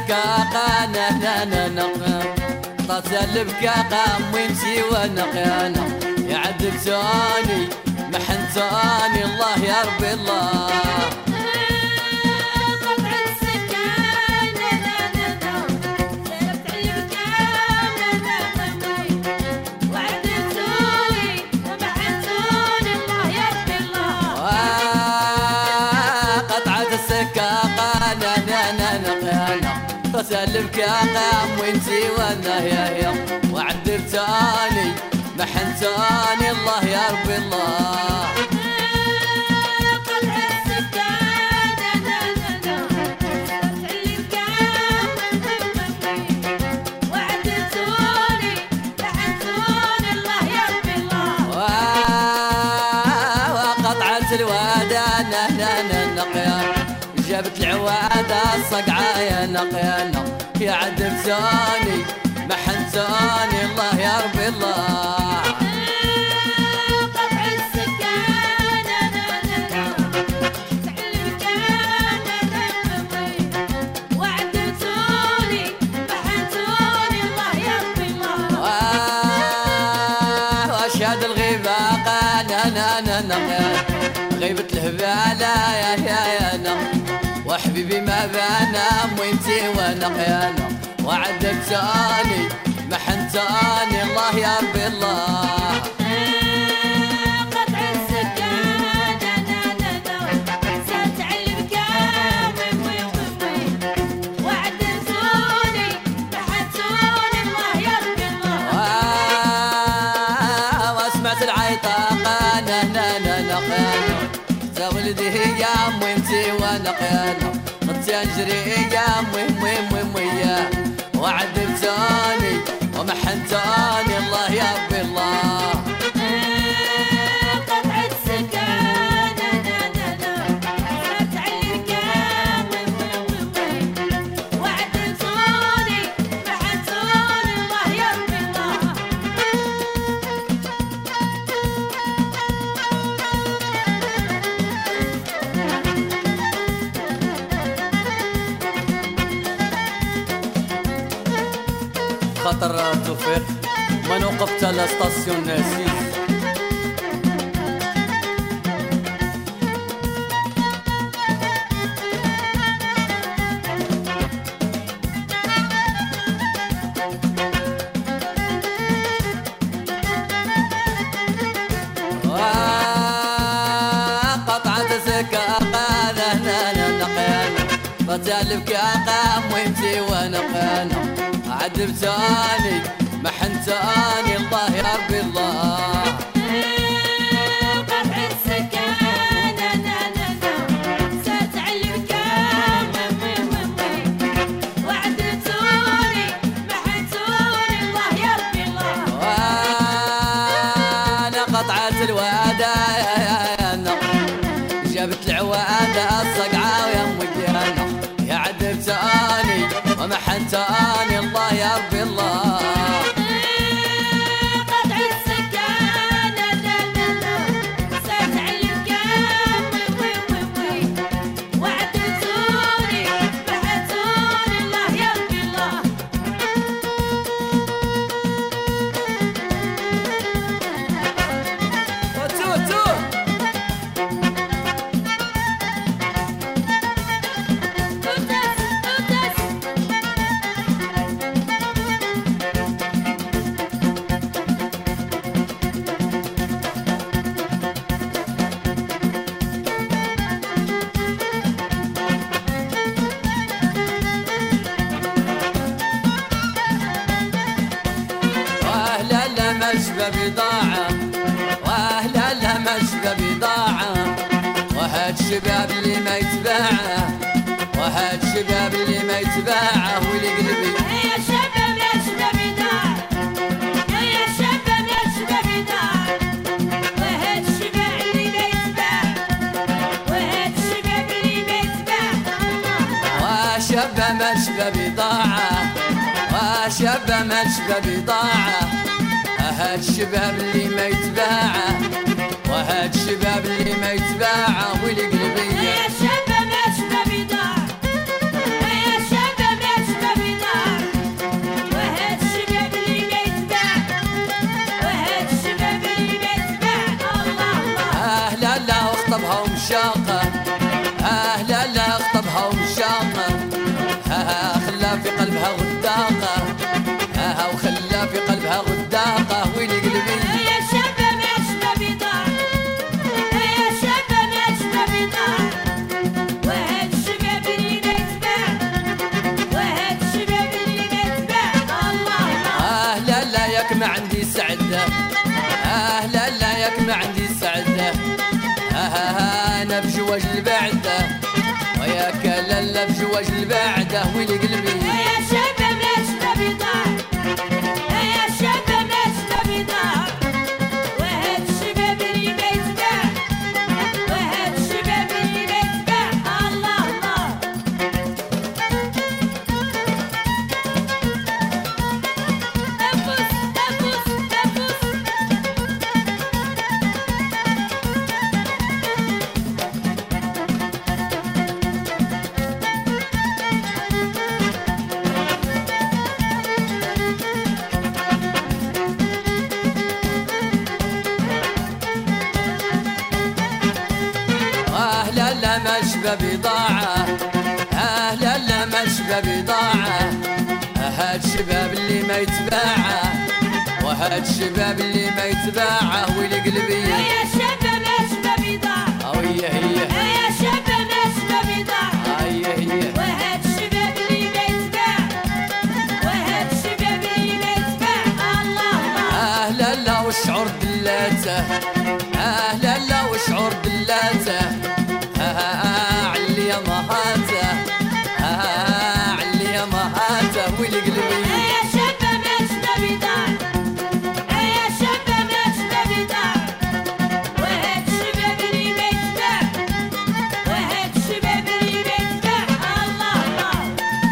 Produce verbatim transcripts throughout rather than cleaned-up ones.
قانا نانا تصل بكاقام ويمشي ونقيانا يعذبتوني محنتوني الله يا ربي الله سلمك يا قام وانتي وانا يا يا وعذبتوني محنتوني الله يا ربي الله قطع السكان سلمك وعذبتوني محنتوني الله يا ربي الله وقطعت الودان نقيان جابت العوادة الصقعة يا نقيانا يا عذبتوني محنتوني الله يا ربي الله قطع السكان وعذبتوني محنتوني الله يا ربي الله واشهد الغيبة قانا نقيان غيبة الهبالة يا يا يا نقيان وحبيبي ما بنام وانتي ونقيانا وعذبتوني محنتوني الله يا ربي الله قطع السكان ستعلمك وعذبتوني محنتوني الله يا ربي الله واسمعت العيطة قانا نقيانا ولدي ايام وانتي ونقيانا خدتي انجري ايام وهم وهم وهم وياه وعذبتوني ومحنتوني الله يا ربي الله قطع السكان ستعلمك وعذبتوني محنتوني الله يا ربي الله خطر توفيق من وقفت على ستاسيون ناسيس قطعت سكة قانا نقيانا بتالبك قام وانتي ونقيانا عذبتوني محنتوني الله يا ربي الله قطع السكان ستعلمك وعذبتوني محنتوني الله يا ربي الله وانا قطعت الوادة جابت العوادة الصقعة ويا مجيانا يا عذبتوني ومحنتوني الله يا ربي الله قطع السكان ستعلمك وعذبتوني محنتوني الله يا ربي الله تو تو مشبه بضاعة واهلا لها مشبه بضاعة وهاد شباب اللي ما يتباعه وهاد شباب اللي ما يتباعه واللي قلبي يا شباب يا شباب بضاعة يا شباب يا شباب بضاعة وهاد الشباب اللي ما يتباع وهاد الشباب اللي ما يتباع وشبه مشبه بضاعة وشبه مشبه بضاعة هاد الشباب اللي ما يتباعه وهاد الشباب اللي ما يتباعه واللي قلبي يا شباب يا شباب بضاعة يا شباب يا شباب خطبها ومشاقه اه لا لا خطبها ومشاقه ها خلا في قلبها غداقه ها وخلا في قلبها غداقه ويلي قلبي يا شابة ما شبه بيضاع يا شابة ما شبه بيضاع وهاد الشباب اللي ما يتباع وهاد الشباب اللي ما يتباع الله الله اه لا لا ياك ما عندي سعده اه لا لا ياك ما عندي سعده اه انا بجواج البعده وياك لالا بجواج البعده ويلي قلبي يا شابة ما شبه بيضاع يا شابة ما شبه بيضاع وهاد الشباب اللي ما يتباع وهاد الشباب اللي ما يتباع الله الله أفوس أفوس أفوس اه لا لا ما شبه بضاعة اه لا لا ما شبه بضاعة هاد الشباب اللي ما يتباعه وهاد الشباب اللي ما يتباعه ويلي قلبي يا شابة ما شبه بيضاع هي هي يا شابة ما شبه بيضاع هي هي وهاد الشباب اللي ما يتباع وهاد الشباب اللي ما يتباع الله الله اه لا لا والشعور دلاته اه لا لا والشعور دلاته اه علي يا مهاته اه علي يا مهاته ويلي قلبي يا شابة ما شبه بيضاع يا شابة ما شبه بيضاع وهاد الشباب اللي ما يتباع وهاد الشباب اللي ما يتباع الله الله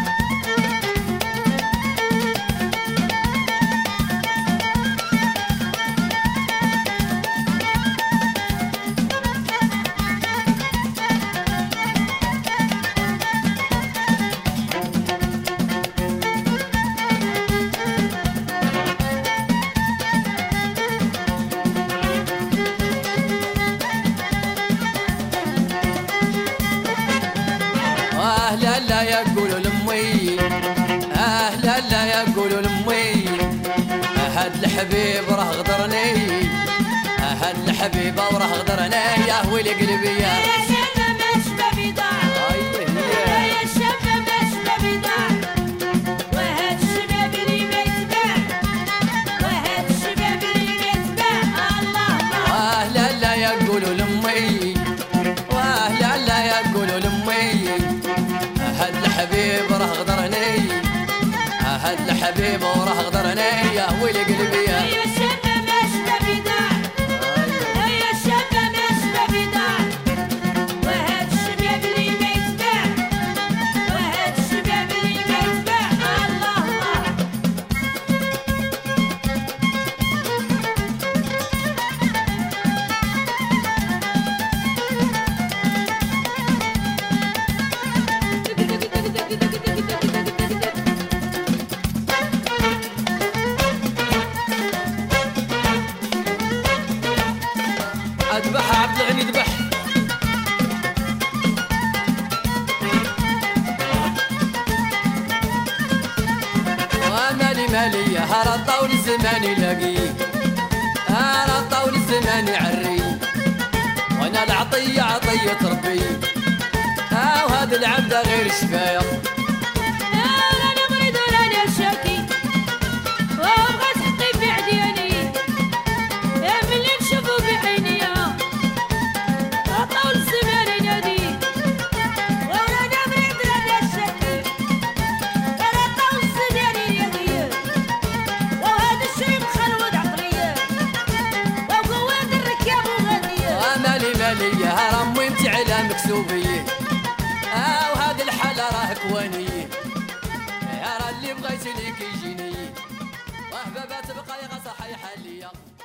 اه لا لا يقولوا لامي اه لا لا يقولوا لامي هاد الحبيب راه غدرني هاد الحبيب وراه غدرني يا ويلي قلبي يا يا شابة ما شبه بيضاع هي هي يا شابة ما شبه بيضاع وهاد الشباب اللي ما يتباع وهاد الشباب اللي ما يتباع الله الله اه لا لا يقولوا لامي واه لا لا يقولوا لامي هاد الحبيب راه غدرني هاد الحبيب وراه غدرني يا ويلي قلبي يا يا شابة ما شبه بيضاع يا شابة ما شبه بيضاع وهاد الشباب اللي ما يتباع وهاد الشباب اللي ما يتباع الله الله اذبح عبد الغني ذبح ومالي مالي هرا طول الزمان يلاقي هرا طول الزمان يعري وانا العطية عطية ربي ها وهذا العبد غير شفايا أنا مريض وأنا شاكي وأبغى تحقي في عدياني يا ملي نشوفو بعيني طول الزمان ينادي وأنا مريض وأنا شاكي أنا طول الزمان ينادي وهذا الشي مخلود عقلية وقوات الركاب وغادية ومالي مالي هرا وانت على مكسوبية ها وهذا الحالة راه كوانية يا راه اللي بغيت ليك يجيني وهبابات بقى يغصح حالية